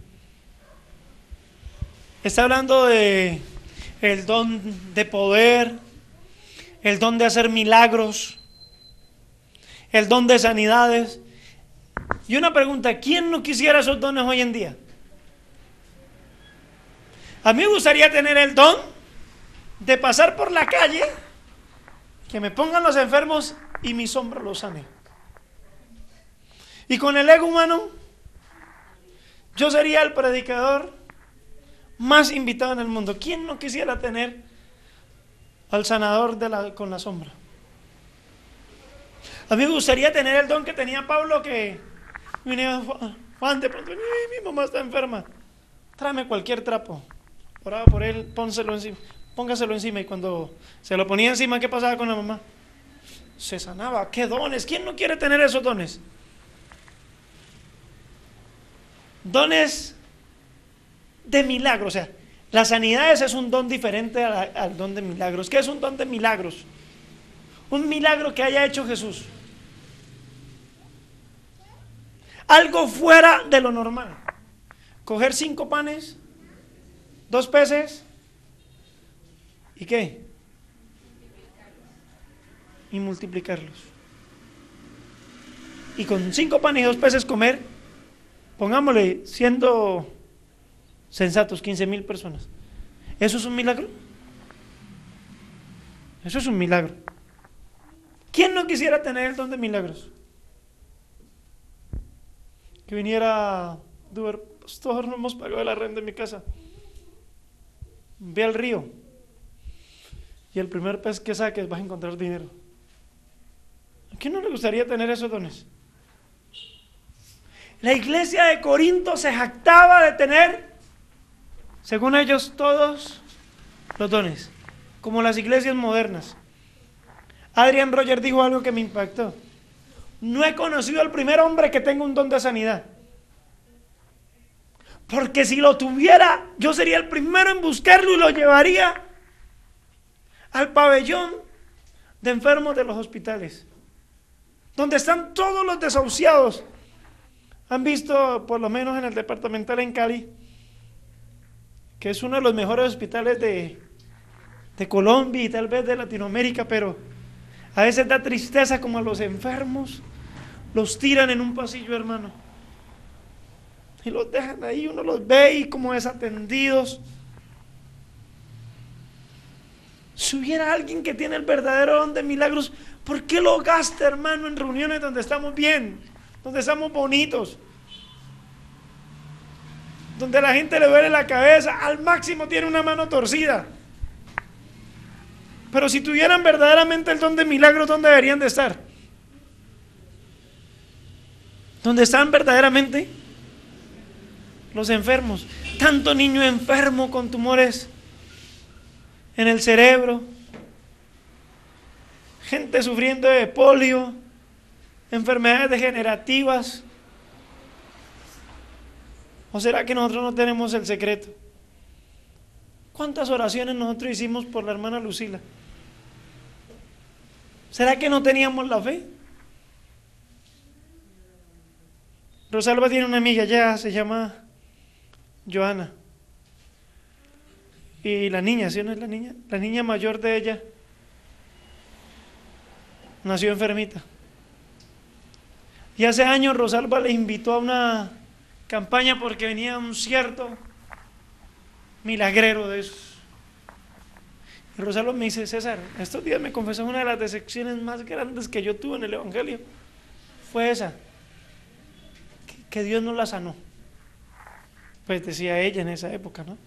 Está hablando de el don de poder, el don de hacer milagros, el don de sanidades. Y una pregunta, ¿quién no quisiera esos dones hoy en día? A mí me gustaría tener el don de pasar por la calle, que me pongan los enfermos y mi sombra los sane. Y con el ego humano, yo sería el predicador más invitado en el mundo. ¿Quién no quisiera tener al sanador con la sombra? A mí me gustaría tener el don que tenía Pablo, que venía Juan de pronto, mi mamá está enferma, tráeme cualquier trapo. Oraba por él, póngaselo encima. Y cuando se lo ponía encima, ¿qué pasaba con la mamá? Se sanaba. ¡Qué dones! ¿Quién no quiere tener esos dones? Dones de milagros. O sea, las sanidades es un don diferente al don de milagros. ¿Qué es un don de milagros? Un milagro que haya hecho Jesús. Algo fuera de lo normal. Coger 5 panes, 2 peces, ¿y qué? Y multiplicarlos. Y con 5 panes y 2 peces comer, pongámosle, siendo sensatos, 15,000 personas. ¿Eso es un milagro? Eso es un milagro. ¿Quién no quisiera tener el don de milagros? Que viniera Duber, pastor, no hemos pagado la renta de mi casa. Ve al río y el primer pez que saques vas a encontrar dinero. ¿A quién no le gustaría tener esos dones? La iglesia de Corinto se jactaba de tener, según ellos, todos los dones, como las iglesias modernas. Adrian Rogers dijo algo que me impactó: no he conocido al primer hombre que tenga un don de sanidad, porque si lo tuviera, yo sería el primero en buscarlo y lo llevaría al pabellón de enfermos de los hospitales, donde están todos los desahuciados. Han visto, por lo menos en el departamental en Cali, que es uno de los mejores hospitales de Colombia y tal vez de Latinoamérica, pero a veces da tristeza como a los enfermos los tiran en un pasillo, hermano, y los dejan ahí, uno los ve y como desatendidos. Si hubiera alguien que tiene el verdadero don de milagros, ¿por qué lo gasta, hermano, en reuniones donde estamos bien, donde estamos bonitos, donde a la gente le duele la cabeza, al máximo tiene una mano torcida? Pero si tuvieran verdaderamente el don de milagros, ¿dónde deberían de estar? ¿Dónde están verdaderamente los enfermos? Tanto niño enfermo con tumores en el cerebro, gente sufriendo de polio, enfermedades degenerativas. ¿O será que nosotros no tenemos el secreto? ¿Cuántas oraciones nosotros hicimos por la hermana Lucila? ¿Será que no teníamos la fe? Rosalba tiene una amiga ya, se llama Joana. Y la niña, ¿sí o no es la niña? La niña mayor de ella nació enfermita. Y hace años Rosalba le invitó a una campaña porque venía un cierto milagrero de esos. Y Rosalba me dice: César, estos días me confesó una de las decepciones más grandes que yo tuve en el Evangelio. Fue esa, que Dios no la sanó. Pues decía ella en esa época, ¿no?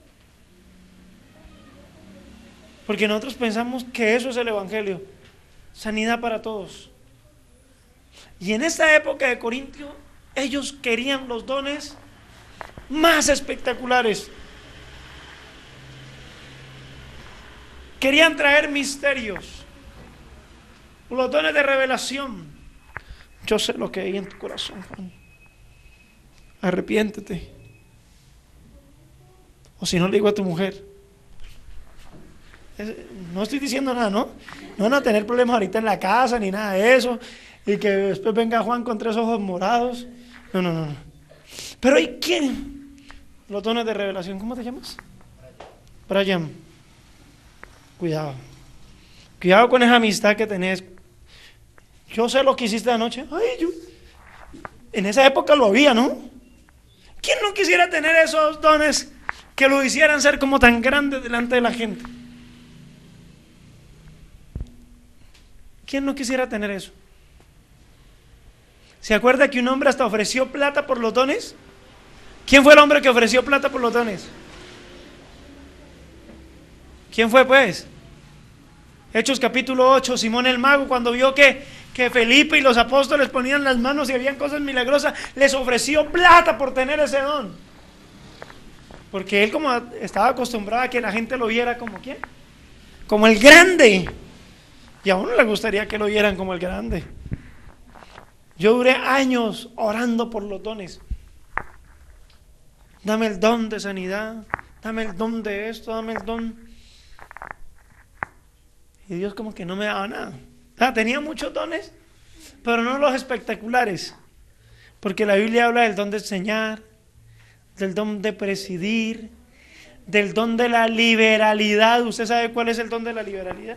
Porque nosotros pensamos que eso es el Evangelio, sanidad para todos. Y en esta época de Corintio, ellos querían los dones más espectaculares. Querían traer misterios, los dones de revelación. Yo sé lo que hay en tu corazón, Juan. Arrepiéntete. O si no, le digo a tu mujer. No estoy diciendo nada, ¿no? No van a tener problemas ahorita en la casa ni nada de eso. Y que después venga Juan con 3 ojos morados. No. Pero ¿y quién? Los dones de revelación. ¿Cómo te llamas? Brian. Cuidado con esa amistad que tenés. yo sé lo que hiciste anoche. En esa época lo había, ¿no? ¿Quién no quisiera tener esos dones que lo hicieran ser como tan grande delante de la gente? ¿Quién no quisiera tener eso? ¿Se acuerda que un hombre hasta ofreció plata por los dones? ¿Quién fue el hombre que ofreció plata por los dones? ¿Quién fue pues? Hechos capítulo 8, Simón el mago, cuando vio que Felipe y los apóstoles ponían las manos y habían cosas milagrosas, les ofreció plata por tener ese don. Porque él como estaba acostumbrado a que la gente lo viera como ¿quién? Como el grande. Y a uno le gustaría que lo vieran como el grande. Yo duré años orando por los dones. Dame el don de sanidad, dame el don de esto, dame el don. Y Dios como que no me daba nada. Tenía muchos dones, pero no los espectaculares. Porque la Biblia habla del don de enseñar, del don de presidir, del don de la liberalidad. ¿Usted sabe cuál es el don de la liberalidad?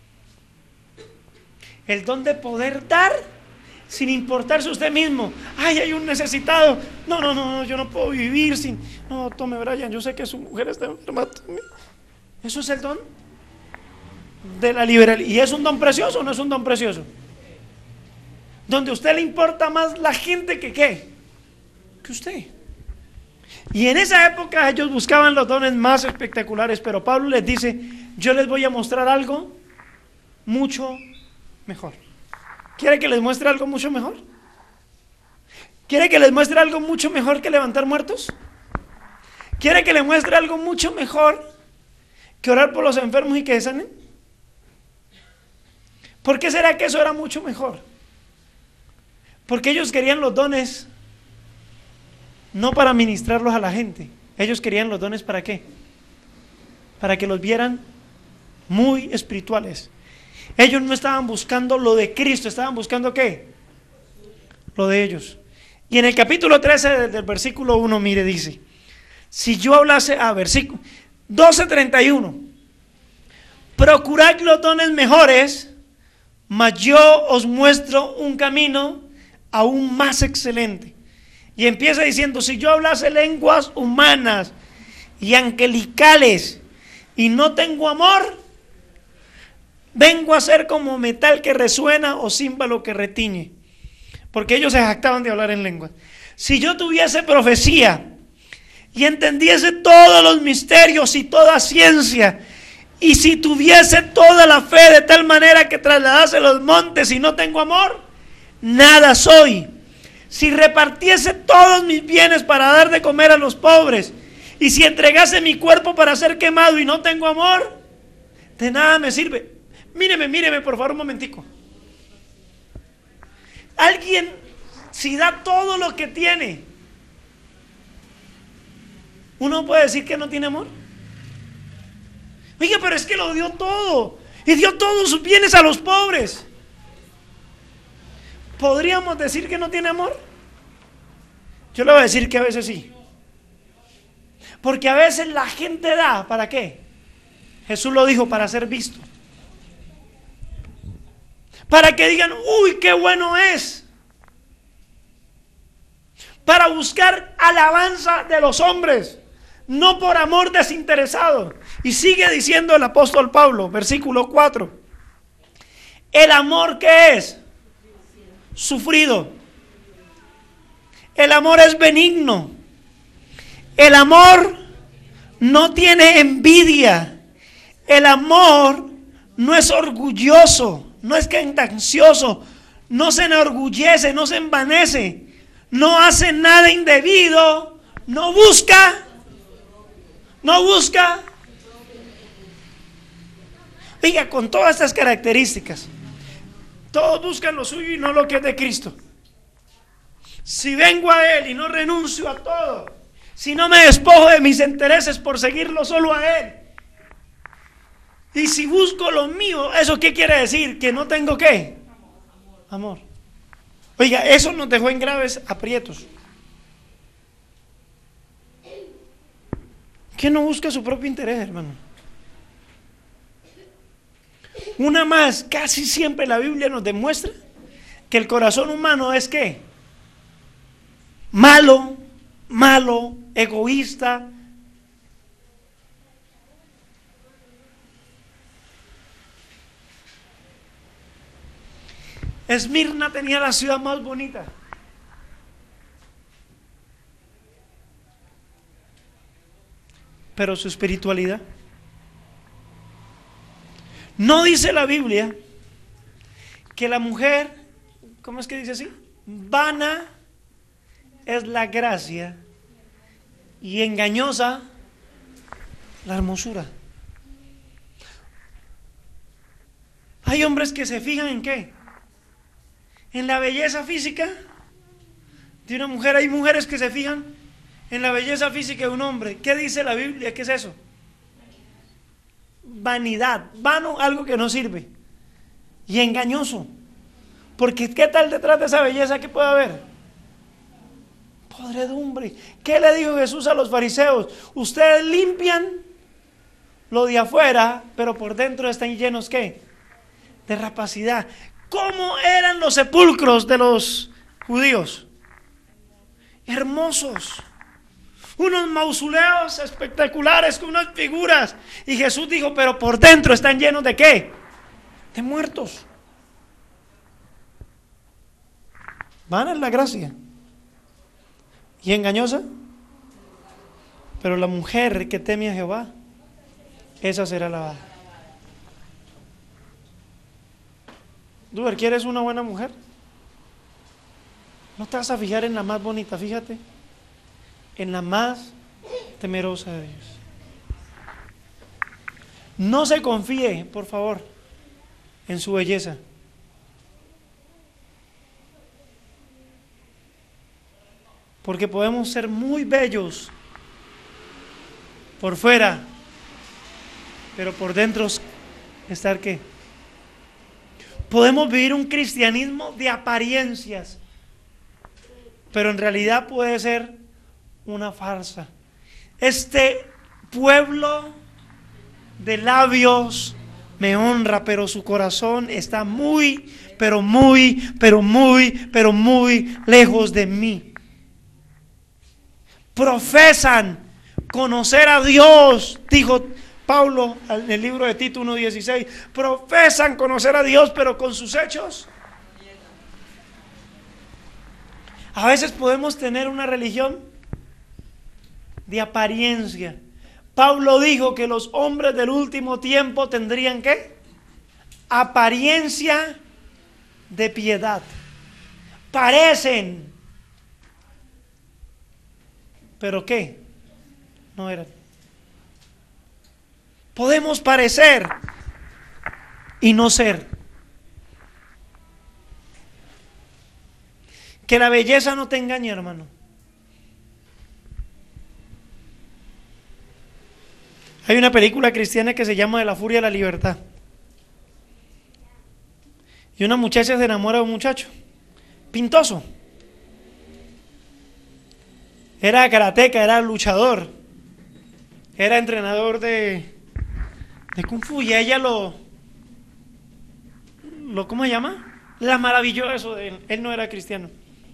El don de poder dar sin importarse usted mismo. Ay, hay un necesitado. No, yo no puedo vivir sin. No, tome Brian, yo sé que su mujer está enferma. Eso es el don de la liberalidad. ¿Y es un don precioso o no es un don precioso? Donde a usted le importa más la gente que ¿qué? Que usted. Y en esa época ellos buscaban los dones más espectaculares, pero Pablo les dice: yo les voy a mostrar algo mucho mejor. ¿Quiere que les muestre algo mucho mejor? ¿Quiere que les muestre algo mucho mejor que levantar muertos? ¿Quiere que les muestre algo mucho mejor que orar por los enfermos y que se sanen? ¿Por qué será que eso era mucho mejor? Porque ellos querían los dones no para ministrarlos a la gente. Ellos querían los dones ¿para qué? Para que los vieran muy espirituales. Ellos no estaban buscando lo de Cristo, estaban buscando ¿qué? Lo de ellos. Y en el capítulo 13 del versículo 1, mire, dice: si yo hablase, versículo 12:31, procurad los dones mejores, mas yo os muestro un camino aún más excelente. Y empieza diciendo: si yo hablase lenguas humanas y angelicales y no tengo amor, vengo a ser como metal que resuena o címbalo que retiñe. Porque ellos se jactaban de hablar en lenguas. Si yo tuviese profecía y entendiese todos los misterios y toda ciencia, y si tuviese toda la fe de tal manera que trasladase los montes y no tengo amor, nada soy. Si repartiese todos mis bienes para dar de comer a los pobres, y si entregase mi cuerpo para ser quemado y no tengo amor, de nada me sirve. Míreme por favor un momentico. Alguien, si da todo lo que tiene, ¿uno puede decir que no tiene amor? Oiga, pero es que lo dio todo, y dio todos sus bienes a los pobres. ¿Podríamos decir que no tiene amor? Yo le voy a decir que a veces sí. Porque a veces la gente da, ¿para qué? Jesús lo dijo: para ser visto. Para que digan: uy, qué bueno es. Para buscar alabanza de los hombres, no por amor desinteresado. Y sigue diciendo el apóstol Pablo, versículo 4: el amor, ¿qué es? Sufrido. El amor es benigno. El amor no tiene envidia. El amor no es orgulloso. No es ansioso, no se enorgullece, no se envanece, no hace nada indebido, no busca. Oiga, con todas estas características, todos buscan lo suyo y no lo que es de Cristo. Si vengo a Él y no renuncio a todo, si no me despojo de mis intereses por seguirlo solo a Él, y si busco lo mío, ¿eso qué quiere decir? ¿Que no tengo qué? Amor. Oiga, eso nos dejó en graves aprietos. ¿Quién no busca su propio interés, hermano? Una más, casi siempre la Biblia nos demuestra que el corazón humano es ¿qué? Malo, egoísta. Esmirna tenía la ciudad más bonita. Pero su espiritualidad. No dice la Biblia que la mujer, ¿cómo es que dice así? Vana es la gracia y engañosa la hermosura. Hay hombres que se fijan ¿en qué? En la belleza física de una mujer. Hay mujeres que se fijan en la belleza física de un hombre. ¿Qué dice la Biblia? ¿Qué es eso? Vanidad. Vano, algo que no sirve. Y engañoso. Porque ¿qué tal detrás de esa belleza que puede haber? Podredumbre. ¿Qué le dijo Jesús a los fariseos? Ustedes limpian lo de afuera, pero por dentro están llenos ¿qué? De rapacidad. ¿Cómo eran los sepulcros de los judíos? Hermosos. Unos mausoleos espectaculares con unas figuras. Y Jesús dijo, pero por dentro están llenos ¿de qué? De muertos. Vana es la gracia. ¿Y engañosa? Pero la mujer que teme a Jehová, esa será alabada. Duber, ¿quieres una buena mujer? No te vas a fijar en la más bonita, fíjate en la más temerosa de Dios. No se confíe, por favor, en su belleza. Porque podemos ser muy bellos por fuera, pero por dentro estar ¿qué? Podemos vivir un cristianismo de apariencias, pero en realidad puede ser una farsa. Este pueblo de labios me honra, pero su corazón está muy lejos de mí. Profesan conocer a Dios, dijo Pablo en el libro de Tito 1:16, profesan conocer a Dios, pero con sus hechos. A veces podemos tener una religión de apariencia. Pablo dijo que los hombres del último tiempo tendrían ¿qué? Apariencia de piedad. Parecen, pero ¿qué? No eran. Podemos parecer y no ser. Que la belleza no te engañe, hermano. Hay una película cristiana que se llama De la furia a la libertad. Y una muchacha se enamora de un muchacho pintoso. Era karateca, era luchador, era entrenador de Kung Fu, y a ella ¿cómo se llama? La maravilló eso de él. Él no era cristiano.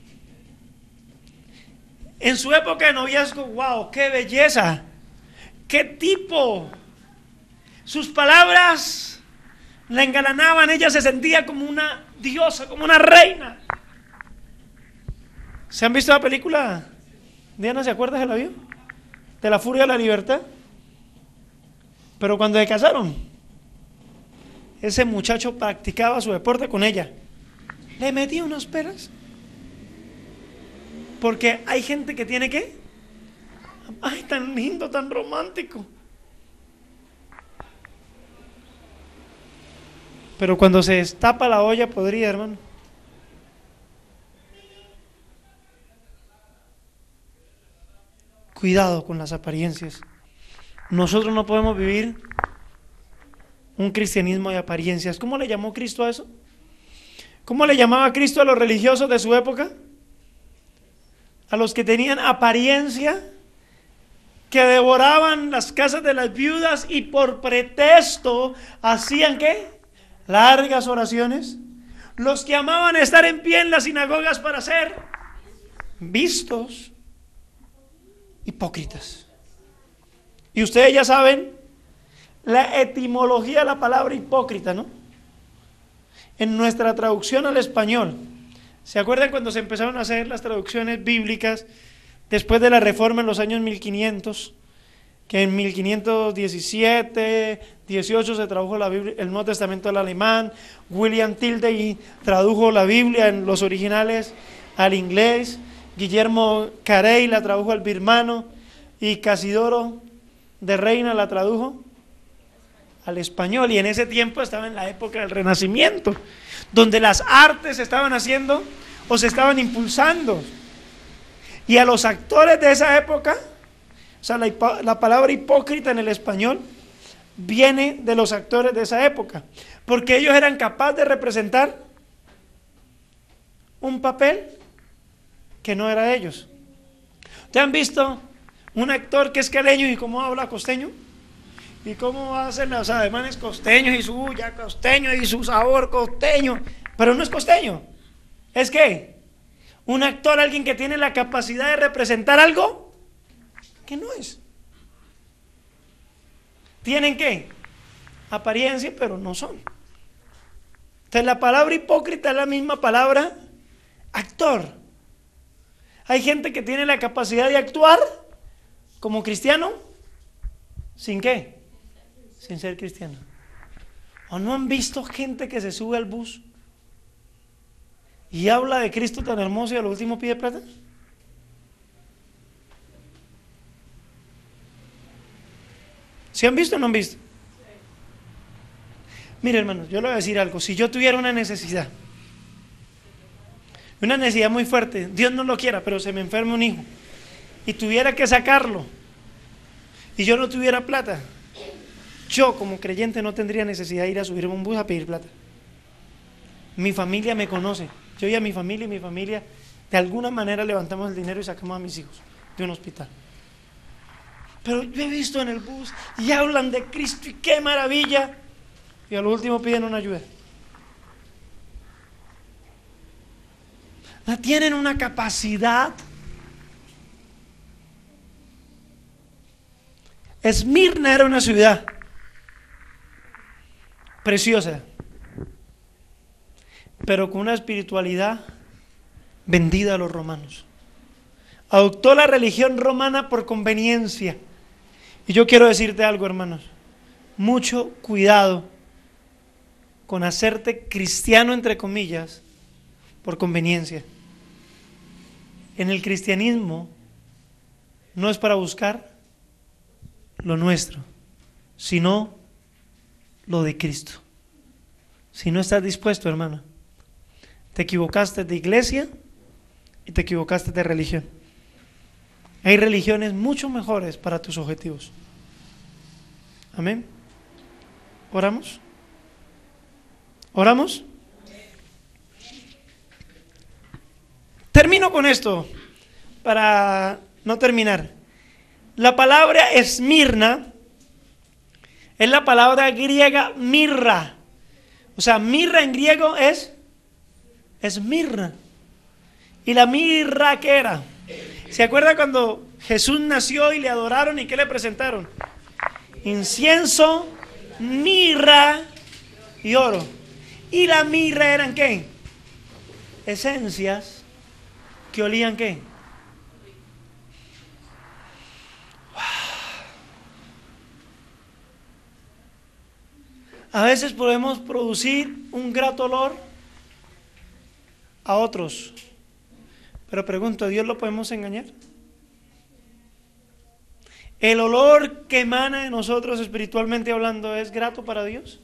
En su época de noviazgo, wow, qué belleza, qué tipo. Sus palabras la engalanaban, ella se sentía como una diosa, como una reina. ¿Se han visto la película? Diana, ¿se acuerda de la vio? De la furia a la libertad. Pero cuando se casaron, ese muchacho practicaba su deporte con ella. Le metía unas peras. Porque hay gente que tiene ¿qué? Ay, tan lindo, tan romántico. Pero cuando se destapa la olla podrida, hermano. Cuidado con las apariencias. Nosotros no podemos vivir un cristianismo de apariencias. ¿Cómo le llamó Cristo a eso? ¿Cómo le llamaba Cristo a los religiosos de su época? A los que tenían apariencia, que devoraban las casas de las viudas y por pretexto hacían ¿qué? Largas oraciones. los que amaban estar en pie en las sinagogas para ser vistos, hipócritas. Y ustedes ya saben la etimología de la palabra hipócrita, ¿no? En nuestra traducción al español, ¿se acuerdan cuando se empezaron a hacer las traducciones bíblicas después de la Reforma en los años 1500? Que en 1517, 18 se tradujo la Biblia, el Nuevo Testamento al alemán. William Tilday tradujo la Biblia en los originales al inglés. Guillermo Carey la tradujo al birmano. Y Casidoro de Reina la tradujo al español. Y en ese tiempo estaba en la época del Renacimiento, donde las artes se estaban haciendo o se estaban impulsando. Y a los actores de esa época, o sea, la palabra hipócrita en el español viene de los actores de esa época, porque ellos eran capaces de representar un papel que no era de ellos. ¿Ustedes han visto un actor que es caleño y cómo habla costeño? ¿Y cómo hacen los ademanes costeños y su ya costeño y su sabor costeño? Pero no es costeño. ¿Es qué? Un actor, alguien que tiene la capacidad de representar algo que no es. ¿Tienen qué? Apariencia, pero no son. Entonces la palabra hipócrita es la misma palabra actor. Hay gente que tiene la capacidad de actuar como cristiano, ¿sin qué? Sin ser cristiano. ¿O no han visto gente que se sube al bus y habla de Cristo tan hermoso y a lo último pide plata? ¿Sí han visto o no han visto? Mire, hermanos, yo le voy a decir algo. Si yo tuviera una necesidad muy fuerte, Dios no lo quiera, pero se me enferma un hijo y tuviera que sacarlo y yo no tuviera plata, yo como creyente no tendría necesidad de ir a subirme a un bus a pedir plata. Mi familia me conoce. Yo y a mi familia de alguna manera levantamos el dinero y sacamos a mis hijos de un hospital. Pero yo he visto en el bus y hablan de Cristo y qué maravilla, y a lo último piden una ayuda. Tienen una capacidad. Esmirna era una ciudad preciosa, pero con una espiritualidad vendida a los romanos. Adoptó la religión romana por conveniencia. Y yo quiero decirte algo, hermanos, mucho cuidado con hacerte cristiano, entre comillas, por conveniencia. En el cristianismo no es para buscar lo nuestro, sino lo de Cristo. Si no estás dispuesto, hermano, te equivocaste de iglesia y te equivocaste de religión. Hay religiones mucho mejores para tus objetivos. Amén. ¿Oramos? ¿Oramos? Termino con esto para no terminar. La palabra Esmirna es la palabra griega mirra. O sea, mirra en griego es mirra. ¿Y la mirra qué era? ¿Se acuerda cuando Jesús nació y le adoraron y qué le presentaron? Incienso, mirra y oro. ¿Y la mirra eran qué? Esencias que olían qué? A veces podemos producir un grato olor a otros, pero pregunto, ¿a Dios lo podemos engañar? ¿El olor que emana de nosotros espiritualmente hablando es grato para Dios?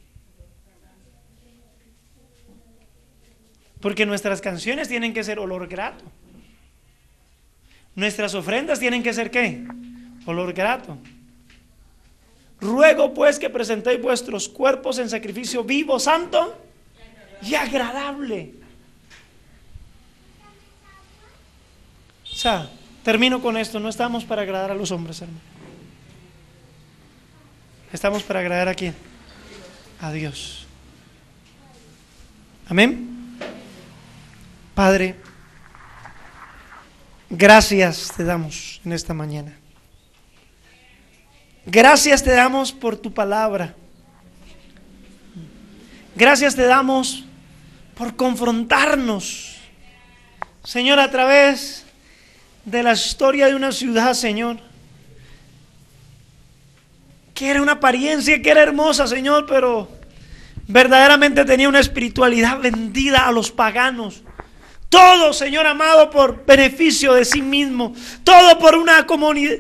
Porque nuestras canciones tienen que ser olor grato. Nuestras ofrendas tienen que ser ¿qué? Olor grato. Ruego pues que presentéis vuestros cuerpos en sacrificio vivo, santo y agradable. O sea, termino con esto, no estamos para agradar a los hombres, hermano. Estamos para agradar a quién? A Dios. Amén. Padre, gracias te damos en esta mañana. Gracias te damos por tu palabra. Gracias te damos por confrontarnos, Señor, a través de la historia de una ciudad, Señor, que era una apariencia, que era hermosa, Señor, pero verdaderamente tenía una espiritualidad vendida a los paganos. Todo, Señor amado, por beneficio de sí mismo. Todo por una comodidad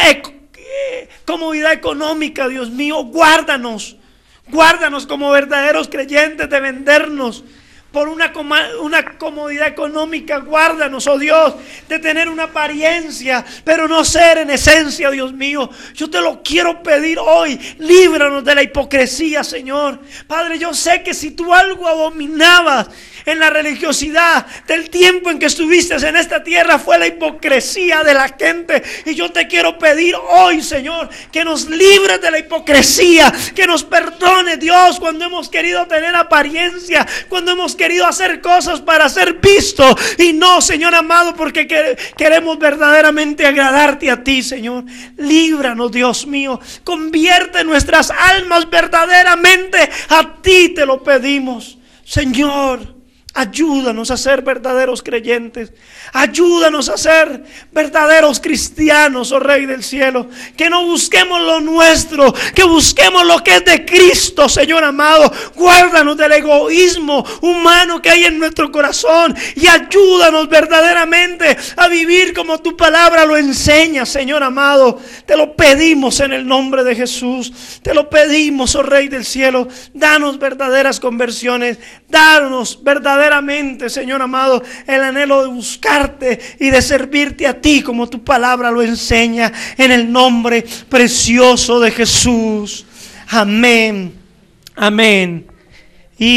económica, Dios mío. Guárdanos como verdaderos creyentes de vendernos por una comodidad económica. Guárdanos, oh Dios, de tener una apariencia, pero no ser en esencia, Dios mío. Yo te lo quiero pedir hoy. Líbranos de la hipocresía, Señor. Padre, yo sé que si tú algo abominabas en la religiosidad del tiempo en que estuviste en esta tierra, fue la hipocresía de la gente. Y yo te quiero pedir hoy, Señor, que nos libres de la hipocresía, que nos perdone, Dios, cuando hemos querido tener apariencia, cuando hemos querido hacer cosas para ser vistos, y no, Señor amado, porque queremos verdaderamente agradarte a ti, Señor. Líbranos, Dios mío. Convierte nuestras almas verdaderamente a ti, te lo pedimos, Señor. Ayúdanos a ser verdaderos creyentes. Ayúdanos a ser verdaderos cristianos, oh Rey del cielo. Que no busquemos lo nuestro, que busquemos lo que es de Cristo, Señor amado. Guárdanos del egoísmo humano que hay en nuestro corazón y ayúdanos verdaderamente a vivir como tu palabra lo enseña, Señor amado. Te lo pedimos en el nombre de Jesús. Te lo pedimos, oh Rey del cielo. Danos verdaderas conversiones. Danos verdaderamente, Señor amado, el anhelo de buscarte y de servirte a ti como tu palabra lo enseña, en el nombre precioso de Jesús. Amén. Amén.